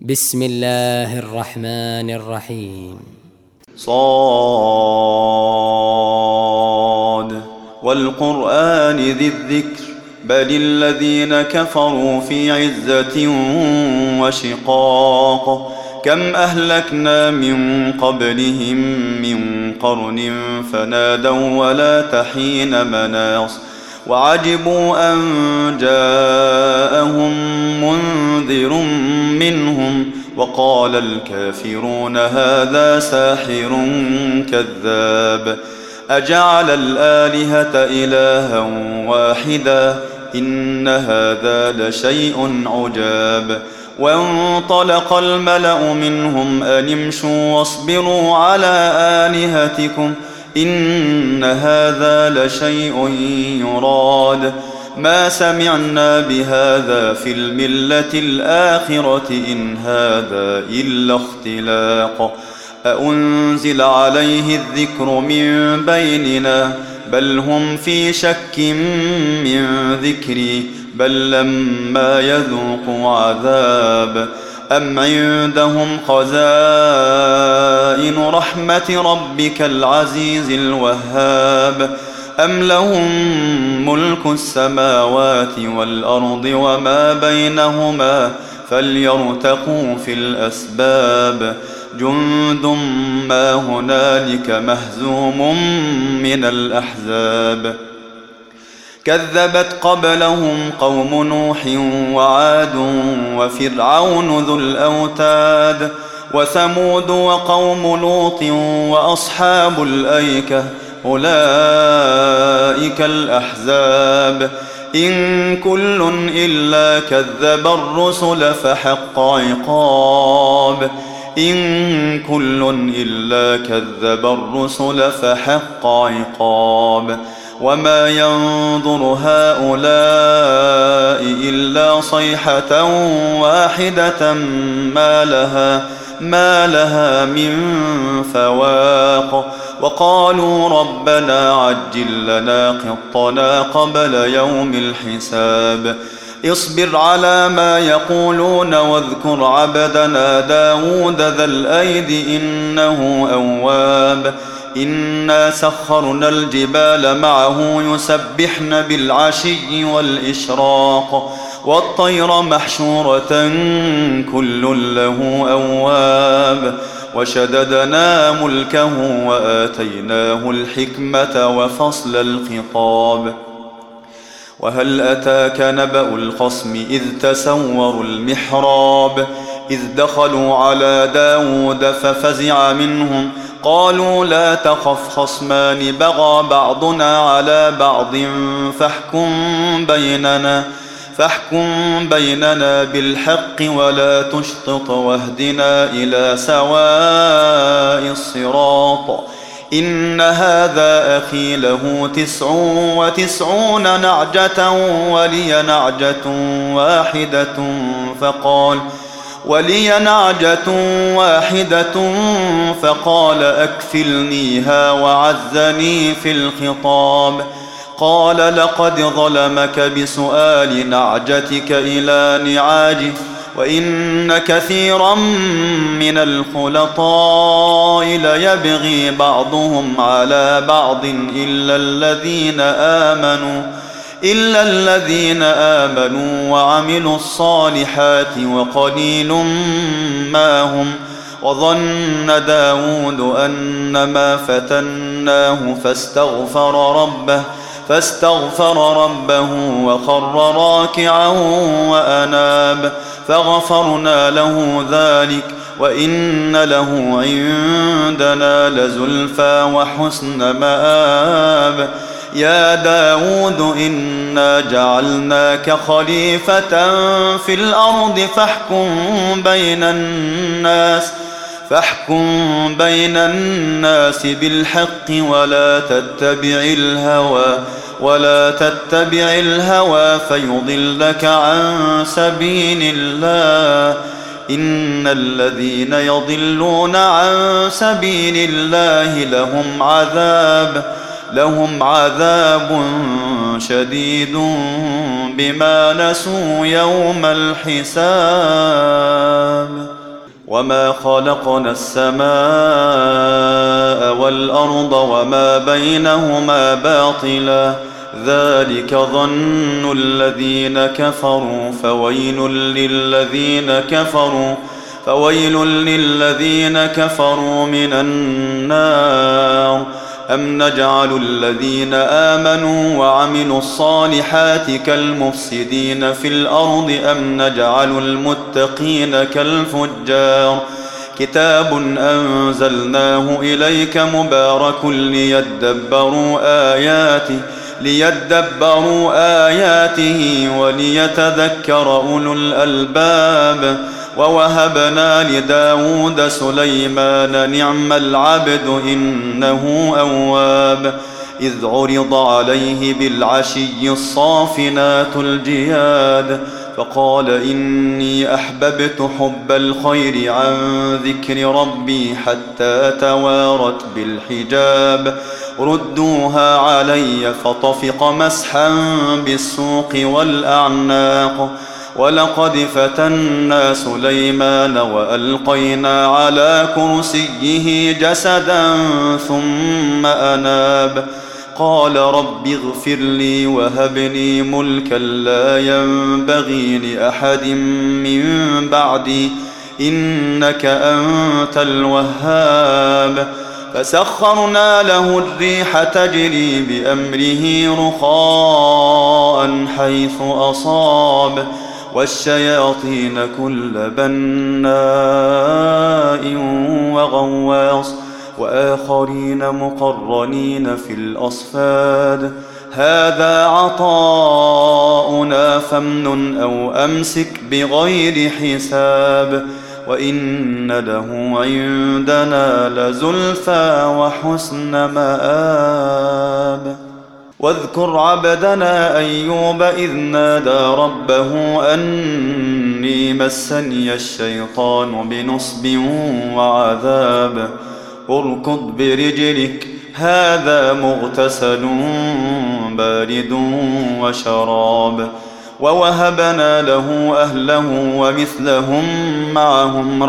بسم الله الرحمن الرحيم. صاد والقرآن ذي الذكر بل الذين كفروا في عزة وشقاق كم أهلكنا من قبلهم من قرن فنادوا ولا تحين مناص وعجبوا أن جاءهم منذر منهم وقال الكافرون هذا ساحر كذاب أجعل الآلهة إلها واحدا إن هذا لشيء عجاب وانطلق الملأ منهم أن امشوا واصبروا على آلهتكم إن هذا لشيء يراد ما سمعنا بهذا في الملة الآخرة إن هذا إلا اختلاق أأنزل عليه الذكر من بيننا بل هم في شك من ذكري بل لما يذوقوا عذاب أم عندهم خزائن رحمة ربك العزيز الوهاب أم لهم ملك السماوات والأرض وما بينهما فليرتقوا في الأسباب جند ما هنالك مهزوم من الأحزاب كذبت قبلهم قوم نوح وعاد وفرعون ذو الأوتاد وثمود وقوم لوط وأصحاب الأيكة أولئك الأحزاب إن كل إلا كذب الرسل فحق عقاب إن كل إلا كذب الرسل فحق عقاب وما ينظر هؤلاء إلا صيحة واحدة ما لها من فواق وقالوا ربنا عجل لنا قطنا قبل يوم الحساب اصبر على ما يقولون واذكر عبدنا داود ذا الأيد إنه أواب إنا سخرنا الجبال معه يسبحن بالعشي والإشراق والطير محشورة كل له أواب وشددنا ملكه وآتيناه الحكمة وفصل الخطاب وهل أتاك نبأ الخصم إذ تسوروا المحراب إذ دخلوا على داود ففزع منهم قالوا لا تخف خصمان بغى بعضنا على بعض فاحكم بيننا بالحق ولا تشطط واهدنا إلى سواء الصراط إن هذا أخي له 99 نعجة ولي نعجة واحدة فقال أكفلنيها وعزني في الخطاب قال لقد ظلمك بسؤال نعجتك إلى نعاجه وإن كثيرا من الخلطاء ليبغي بعضهم على بعض إلا الذين آمنوا وعملوا الصالحات وقليل ما هم وظن داود أنما فتناه فاستغفر ربه وخر راكعا وأناب فغفرنا له ذلك وإن له عندنا لزلفى وحسن مآب يا داود إنا جعلناك خليفة في الأرض فاحكم بين الناس بالحق ولا تتبع الهوى فيضلك عن سبيل الله إن الذين يضلون عن سبيل الله لهم عذاب شديد بما نسوا يوم الحساب. وما خلقنا السماء والأرض وما بينهما باطلا ذلك ظن الذين كفروا فويل للذين كفروا من النار. أم نجعل الذين آمنوا وعملوا الصالحات كالمفسدين في الأرض أم نجعل المتقين كالفجار. كتاب أنزلناه إليك مبارك ليدبروا آياته وليتذكر أولو الألباب. ووهبنا لداود سليمان نعم العبد إنه أواب. إذ عرض عليه بالعشي الصافنات الجياد فقال إني أحببت حب الخير عن ذكر ربي حتى توارت بالحجاب. ردوها علي فطفق مسحا بالسوق والأعناق. ولقد فتنا سليمان وألقينا على كرسيه جسدا ثم أناب. قال رب اغفر لي وهب لي ملكا لا ينبغي لأحد من بعدي إنك أنت الوهاب. فسخرنا له الريح تجري بأمره رخاء حيث أصاب والشياطين كل بناء وغواص وآخرين مقرنين في الأصفاد. هذا عطاؤنا فامنن أو أمسك بغير حساب. وإن له عندنا لزلفى وحسن مآب. واذكر عبدنا أيوب إذ نادى ربه أني مسني الشيطان بنصب وعذاب. اركض برجلك هذا مغتسل بارد وشراب. ووهبنا له أهله ومثلهم معهم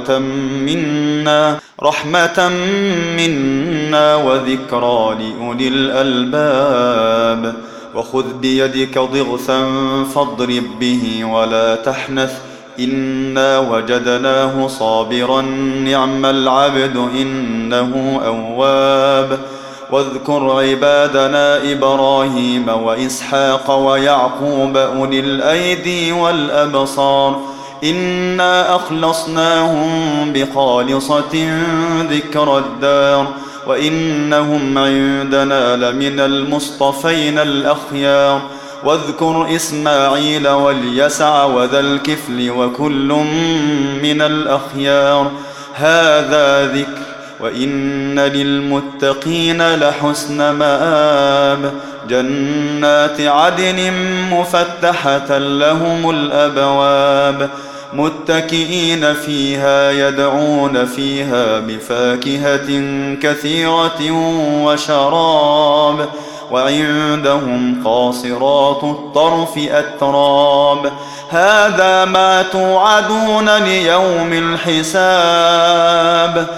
رحمة منا وذكرى لأولي الألباب. وخذ بيدك ضغثا فاضرب به ولا تحنث إنا وجدناه صابرا نعم العبد إنه أواب. واذكر عبادنا إبراهيم وإسحاق ويعقوب أولي الأيدي والأبصار إنا أخلصناهم بخالصة ذكر الدار وإنهم عندنا لمن المصطفين الأخيار. واذكر إسماعيل واليسع وذا الكفل وكل من الأخيار. هذا ذكر وإن للمتقين لحسن مآب. جنات عدن مفتحة لهم الأبواب متكئين فيها يدعون فيها بفاكهة كثيرة وشراب. وعندهم قاصرات الطرف أتراب. هذا ما توعدون ليوم الحساب.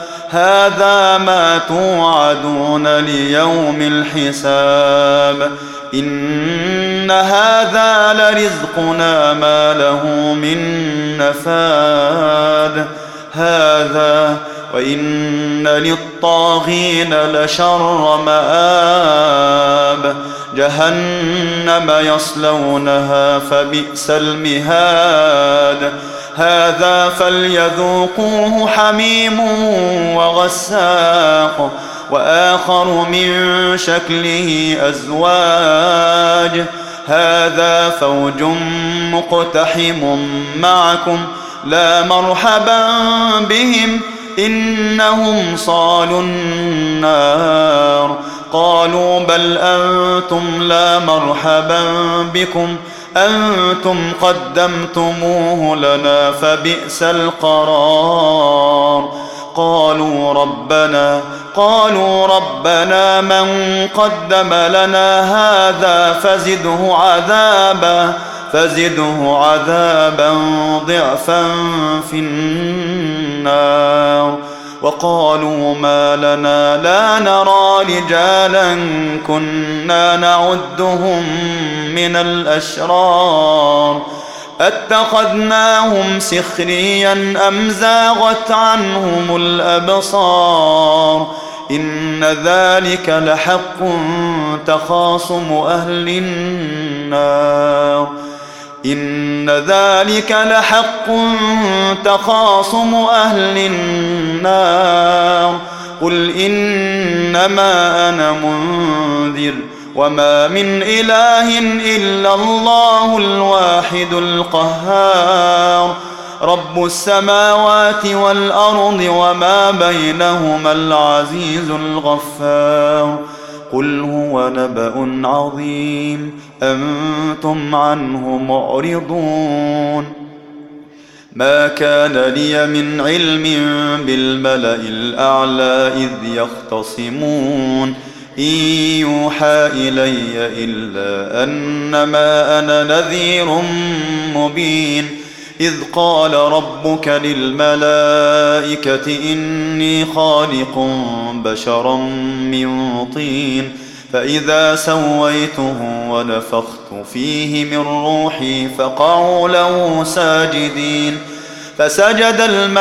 إن هذا لرزقنا ما له من نفاد. وإن للطاغين لشر مآب. جهنم يصلونها فبئس المهاد. هذا فليذوقوه حميم وغساق وآخر من شكله أزواج. هذا فوج مقتحم معكم لا مرحبا بهم إنهم صالوا النار. قالوا بل أنتم لا مرحبا بكم أنتم قدمتموه لنا فبئس القرار. قالوا ربنا من قدم لنا هذا فزده عذابا ضعفا في النار. وقالوا ما لنا لا نرى رجالا كنا نعدهم من الأشرار أتخذناهم سخريا أم زاغت عنهم الأبصار إن ذلك لحق تخاصم أهل النار إن ذلك لحق تخاصم أهل النار قل إنما أنا منذر وما من إله إلا الله الواحد القهار رب السماوات والأرض وما بينهما العزيز الغفار قل هو نبأ عظيم أنتم عنه معرضون ما كان لي من علم بالملأ الأعلى إذ يختصمون إن يوحى إلي إلا أنما أنا نذير مبين إذ قال ربك للملائكة إني خالق بشرا من طين فإذا سويته ونفخت فيه من روحي فقعوا له ساجدين فسجد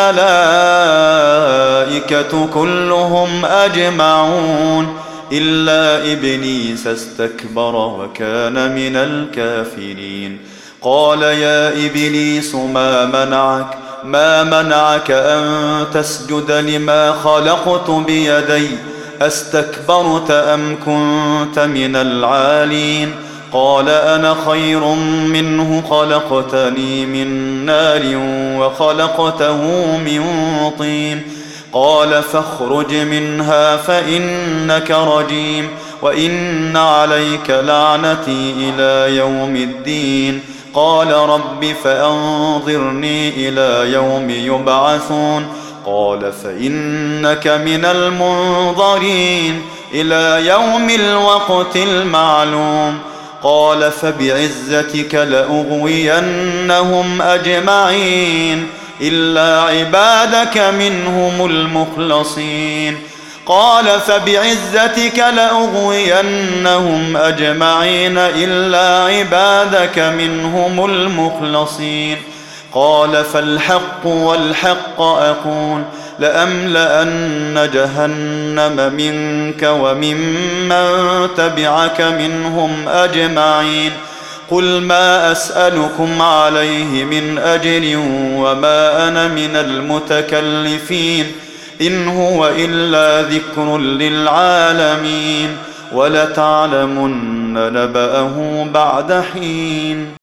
الملائكة كلهم أجمعون إلا إبليس استكبر وكان من الكافرين قال يا إبليس ما منعك أن تسجد لما خلقت بيدي أستكبرت أم كنت من العالين قال أنا خير منه خلقتني من نار وخلقته من طين قال فاخرج منها فإنك رجيم وإن عليك لعنتي إلى يوم الدين قال رب فأنظرني إلى يوم يبعثون قال فإنك من المنظرين إلى يوم الوقت المعلوم قال فبعزتك لأغوينهم أجمعين إلا عبادك منهم المخلصين قال فبعزتك لأغوينهم أجمعين إلا عبادك منهم المخلصين قال فالحق والحق أقول لأملأن جهنم منك وممن تبعك منهم أجمعين قل ما أسألكم عليه من أجر وما أنا من المتكلفين إن هو إلا ذكر للعالمين ولتعلمن نبأه بعد حين